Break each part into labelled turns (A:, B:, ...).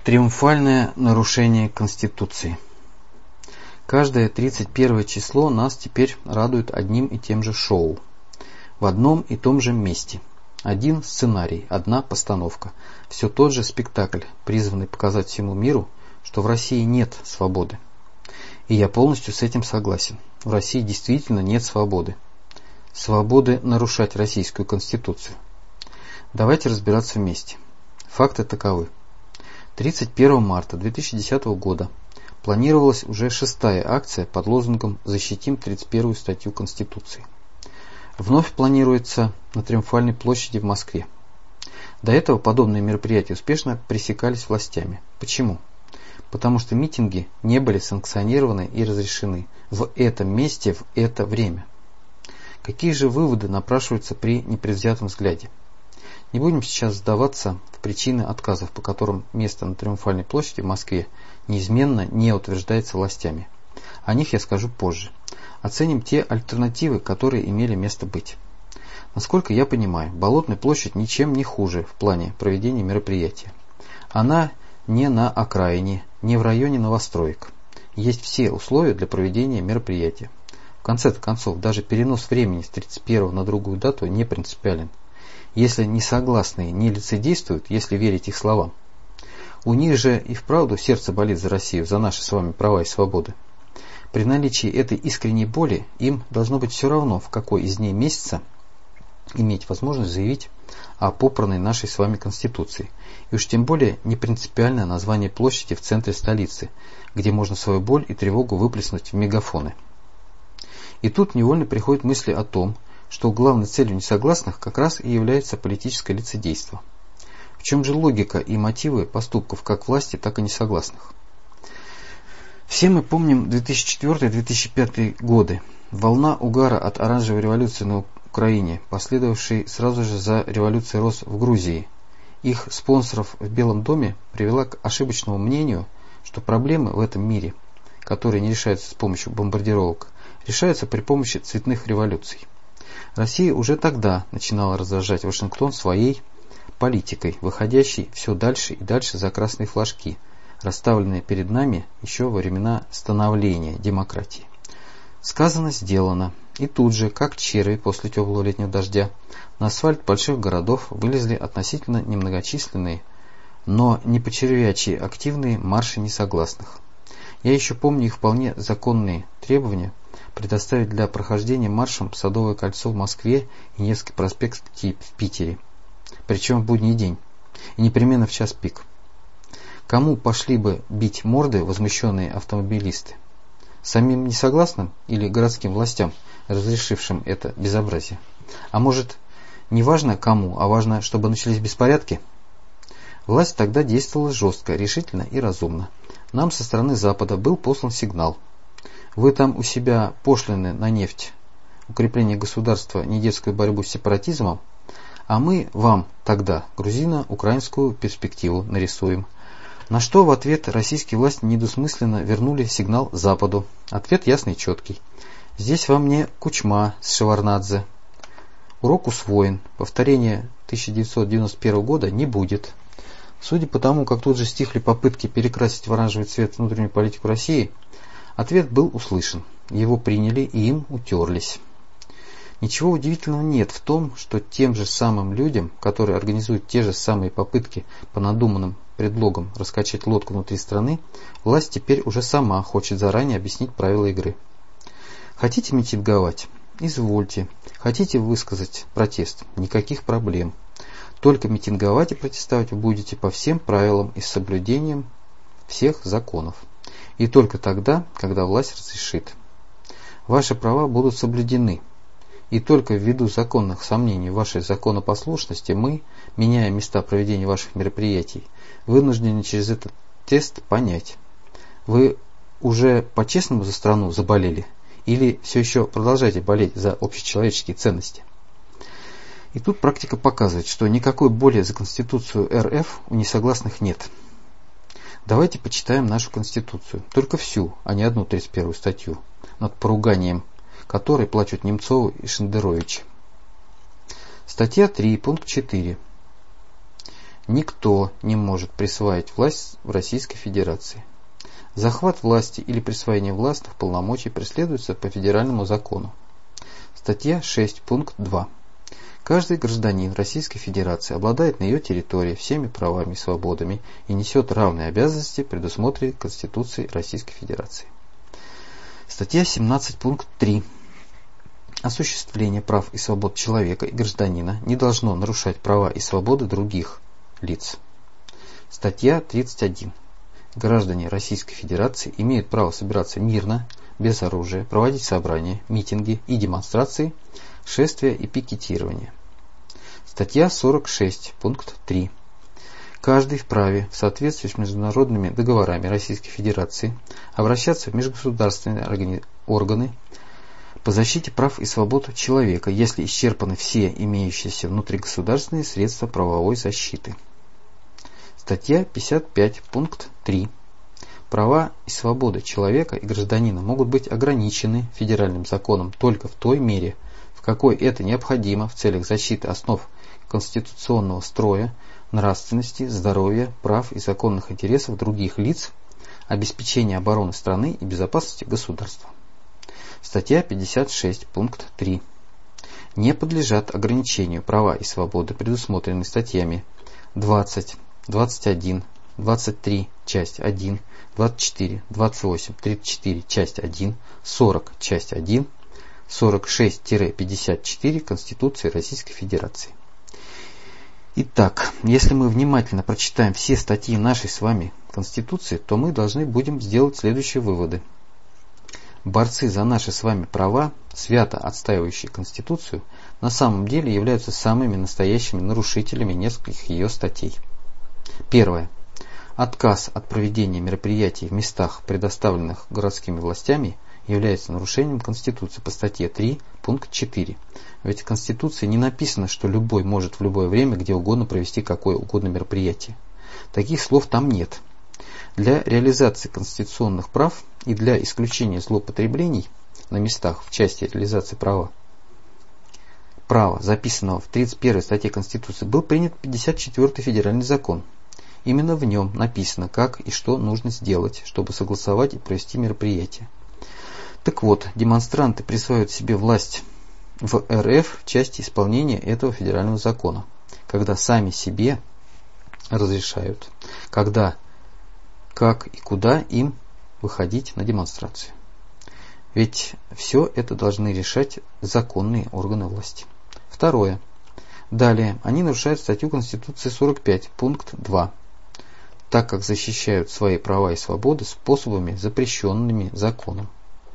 A: Триумфальное нарушение Конституции. Каждое 31 число нас теперь радует одним и тем же шоу. В одном и том же месте. Один сценарий, одна постановка. Все тот же спектакль, призванный показать всему миру, что в России нет свободы. И я полностью с этим согласен. В России действительно нет свободы. Свободы нарушать Российскую Конституцию. Давайте разбираться вместе. Факты таковы. 31 марта 2010 года планировалась уже 6-я акция под лозунгом «Защитим 31-ю статью Конституции». Вновь планируется на Триумфальной площади в Москве. До этого подобные мероприятия успешно пресекались властями. Почему? Потому что митинги не были санкционированы и разрешены в этом месте в это время. Какие же выводы напрашиваются при непредвзятом взгляде? Не будем сейчас вдаваться в причины отказов, по которым место на Триумфальной площади в Москве неизменно не утверждается властями. О них я скажу позже. Оценим те альтернативы, которые имели место быть. Насколько я понимаю, Болотная площадь ничем не хуже в плане проведения мероприятия. Она не на окраине, не в районе новостроек. Есть все условия для проведения мероприятия. В конце концов, даже перенос времени с 31 на другую дату не принципиален. Если несогласные не лицедействуют, если верить их словам. У них же и вправду сердце болит за Россию, за наши с вами права и свободы. При наличии этой искренней боли им должно быть все равно, в какой из дней месяца иметь возможность заявить о попранной нашей с вами Конституции. И уж тем более не принципиальное название площади в центре столицы, где можно свою боль и тревогу выплеснуть в мегафоны. И тут невольно приходят мысли о том, что главной целью несогласных как раз и является политическое лицедейство. В чем же логика и мотивы поступков как власти, так и несогласных? Все мы помним 2004-2005 годы. Волна угара от оранжевой революции на Украине, последовавшей сразу же за революцией роз в Грузии. Их спонсоров в Белом доме привела к ошибочному мнению, что проблемы в этом мире, которые не решаются с помощью бомбардировок, решаются при помощи цветных революций. Россия уже тогда начинала раздражать Вашингтон своей политикой, выходящей все дальше и дальше за красные флажки, расставленные перед нами еще во времена становления демократии. Сказано, сделано. И тут же, как черви после теплого летнего дождя, на асфальт больших городов вылезли относительно немногочисленные, но не по-червячьи активные марши несогласных. Я еще помню их вполне законные требования предоставить для прохождения маршем Садовое кольцо в Москве и Невский проспект в Питере. Причем в будний день. И непременно в час пик. Кому пошли бы бить морды возмущенные автомобилисты? Самим несогласным или городским властям, разрешившим это безобразие? А может, не важно кому, а важно, чтобы начались беспорядки? Власть тогда действовала жестко, решительно и разумно. Нам со стороны Запада был послан сигнал. Вы там у себя пошлины на нефть, укрепление государства, недетскую борьбу с сепаратизмом, а мы вам тогда грузино-украинскую перспективу нарисуем. На что в ответ российские власти недвусмысленно вернули сигнал Западу. Ответ ясный и четкий. Здесь вам не Кучма с Шеварднадзе. Урок усвоен. Повторения 1991 года не будет. Судя по тому, как тут же стихли попытки перекрасить в оранжевый цвет внутреннюю политику России, ответ был услышан. Его приняли и им утерлись. Ничего удивительного нет в том, что тем же самым людям, которые организуют те же самые попытки по надуманным предлогам раскачать лодку внутри страны, власть теперь уже сама хочет заранее объяснить правила игры. Хотите митинговать? Извольте. Хотите высказать протест? Никаких проблем. Только митинговать и протестовать вы будете по всем правилам и с соблюдением всех законов. И только тогда, когда власть разрешит. Ваши права будут соблюдены. И только ввиду законных сомнений в вашей законопослушности мы, меняя места проведения ваших мероприятий, вынуждены через этот тест понять, вы уже по-честному за страну заболели или все еще продолжаете болеть за общечеловеческие ценности. И тут практика показывает, что никакой боли за Конституцию РФ у несогласных нет. Давайте почитаем нашу Конституцию, только всю, а не одну 31-ю статью, над поруганием которой плачут Немцову и Шендерович. Статья 3, пункт 4. Никто не может присваивать власть в Российской Федерации. Захват власти или присвоение властных полномочий преследуется по федеральному закону. Статья 6, пункт 2. Каждый гражданин Российской Федерации обладает на ее территории всеми правами и свободами и несет равные обязанности, предусмотренные Конституцией Российской Федерации. Статья 17, пункт 3. Осуществление прав и свобод человека и гражданина не должно нарушать права и свободы других лиц. Статья 31. Граждане Российской Федерации имеют право собираться мирно, без оружия, проводить собрания, митинги и демонстрации, шествия и пикетирования. Статья 46, пункт 3. Каждый вправе, в соответствии с международными договорами Российской Федерации, обращаться в межгосударственные органы по защите прав и свобод человека, если исчерпаны все имеющиеся внутригосударственные средства правовой защиты. Статья 55, пункт 3. Права и свободы человека и гражданина могут быть ограничены федеральным законом только в той мере, в какой это необходимо в целях защиты основ конституционного строя, нравственности, здоровья, прав и законных интересов других лиц, обеспечения обороны страны и безопасности государства. Статья 56, пункт 3. Не подлежат ограничению права и свободы, предусмотренные статьями 20, 21, 23, часть 1, 24, 28, 34, часть 1, 40, часть 1, 46-54 Конституции Российской Федерации. Итак, если мы внимательно прочитаем все статьи нашей с вами Конституции, то мы должны будем сделать следующие выводы. Борцы за наши с вами права, свято отстаивающие Конституцию, на самом деле являются самыми настоящими нарушителями нескольких ее статей. Первое. Отказ от проведения мероприятий в местах, предоставленных городскими властями, является нарушением Конституции по статье 3, пункт 4. Ведь в Конституции не написано, что любой может в любое время где угодно провести какое угодно мероприятие. Таких слов там нет. Для реализации конституционных прав и для исключения злоупотреблений на местах в части реализации права, записанного в 31 статье Конституции, был принят 54-й федеральный закон. Именно в нем написано, как и что нужно сделать, чтобы согласовать и провести мероприятие. Так вот, демонстранты присваивают себе власть в РФ в части исполнения этого федерального закона, когда сами себе разрешают, когда, как и куда им выходить на демонстрацию. Ведь все это должны решать законные органы власти. Второе. Далее, они нарушают статью Конституции 45, пункт 2, так как защищают свои права и свободы способами, запрещенными законом.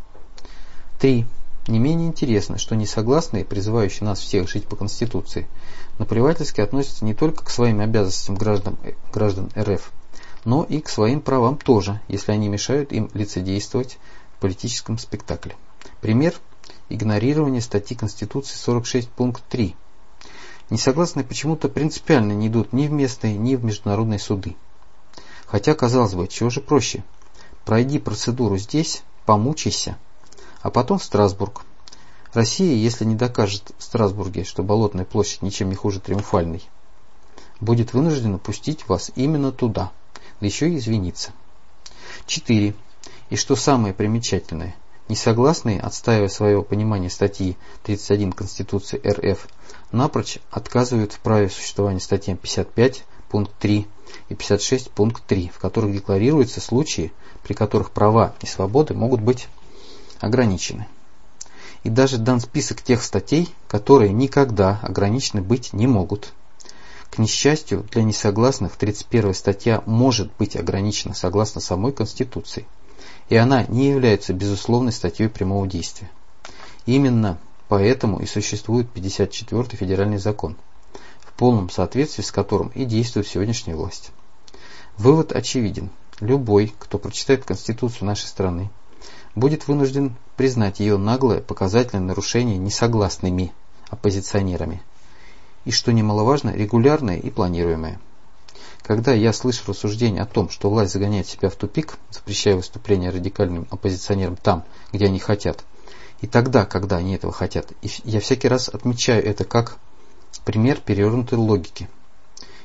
A: 3. Не менее интересно, что несогласные, призывающие нас всех жить по Конституции, наплевательски относятся не только к своим обязанностям граждан РФ, но и к своим правам тоже, если они мешают им лицедействовать в политическом спектакле. Пример – игнорирование статьи Конституции 46, пункт 3. Несогласные почему-то принципиально не идут ни в местные, ни в международные суды. Хотя, казалось бы, чего же проще? Пройди процедуру здесь, помучайся, а потом в Страсбург. Россия, если не докажет в Страсбурге, что Болотная площадь ничем не хуже Триумфальной, будет вынуждена пустить вас именно туда, да еще и извиниться. 4. И что самое примечательное, несогласные, отстаивая свое понимание статьи 31 Конституции РФ, напрочь отказывают в праве существования статьям 55, пункт 3 и 56, пункт 3, в которых декларируются случаи, при которых права и свободы могут быть ограничены. И даже дан список тех статей, которые никогда ограничены быть не могут. К несчастью, для несогласных 31 статья может быть ограничена согласно самой Конституции, и она не является безусловной статьей прямого действия. Именно поэтому и существует 54-й федеральный закон, в полном соответствии с которым и действует сегодняшняя власть. Вывод очевиден. Любой, кто прочитает Конституцию нашей страны, будет вынужден признать ее наглое показательное нарушение несогласными оппозиционерами, и, что немаловажно, регулярное и планируемое. Когда я слышу рассуждения о том, что власть загоняет себя в тупик, запрещая выступления радикальным оппозиционерам там, где они хотят, и тогда, когда они этого хотят, я всякий раз отмечаю это как пример перевернутой логики.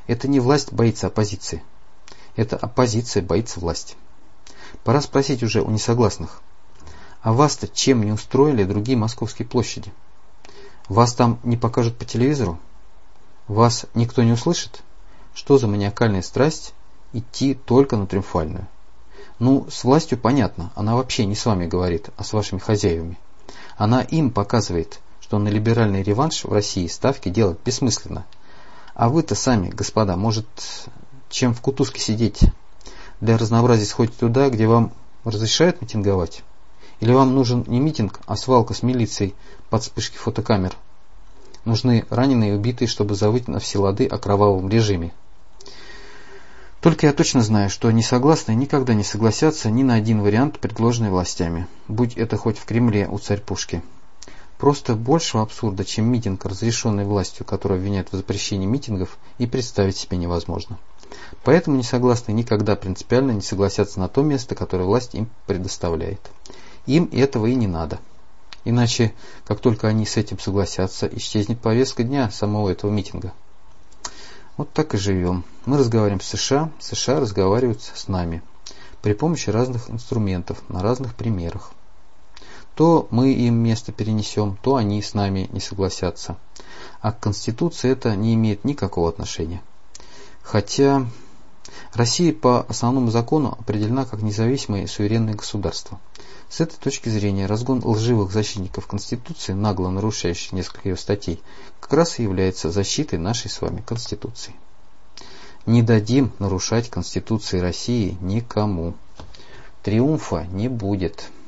A: Это не власть боится оппозиции. Это оппозиция боится власти. Пора спросить уже у несогласных. А вас-то чем не устроили другие московские площади? Вас там не покажут по телевизору? Вас никто не услышит? Что за маниакальная страсть идти только на Триумфальную? Ну, с властью понятно, она вообще не с вами говорит, а с вашими хозяевами. Она им показывает, что на либеральный реванш в России ставки делать бессмысленно. А вы-то сами, господа, может, чем в кутузке сидеть? Для разнообразия сходите туда, где вам разрешают митинговать? Или вам нужен не митинг, а свалка с милицией под вспышки фотокамер? Нужны раненые и убитые, чтобы завыть на все лады о кровавом режиме. Только я точно знаю, что несогласные никогда не согласятся ни на один вариант, предложенный властями, будь это хоть в Кремле у царь-пушки. Просто большего абсурда, чем митинг, разрешенный властью, которая обвиняет в запрещении митингов, и представить себе невозможно. Поэтому несогласные никогда принципиально не согласятся на то место, которое власть им предоставляет. Им этого и не надо. Иначе, как только они с этим согласятся, исчезнет повестка дня самого этого митинга. Вот так и живем. Мы разговариваем с США, США разговаривают с нами при помощи разных инструментов, на разных примерах. То мы им место перенесем, то они с нами не согласятся. А к Конституции это не имеет никакого отношения. Хотя Россия по основному закону определена как независимое и суверенное государство. С этой точки зрения разгон лживых защитников Конституции, нагло нарушающих несколько ее статей, как раз и является защитой нашей с вами Конституции. Не дадим нарушать Конституции России никому. Триумфа не будет.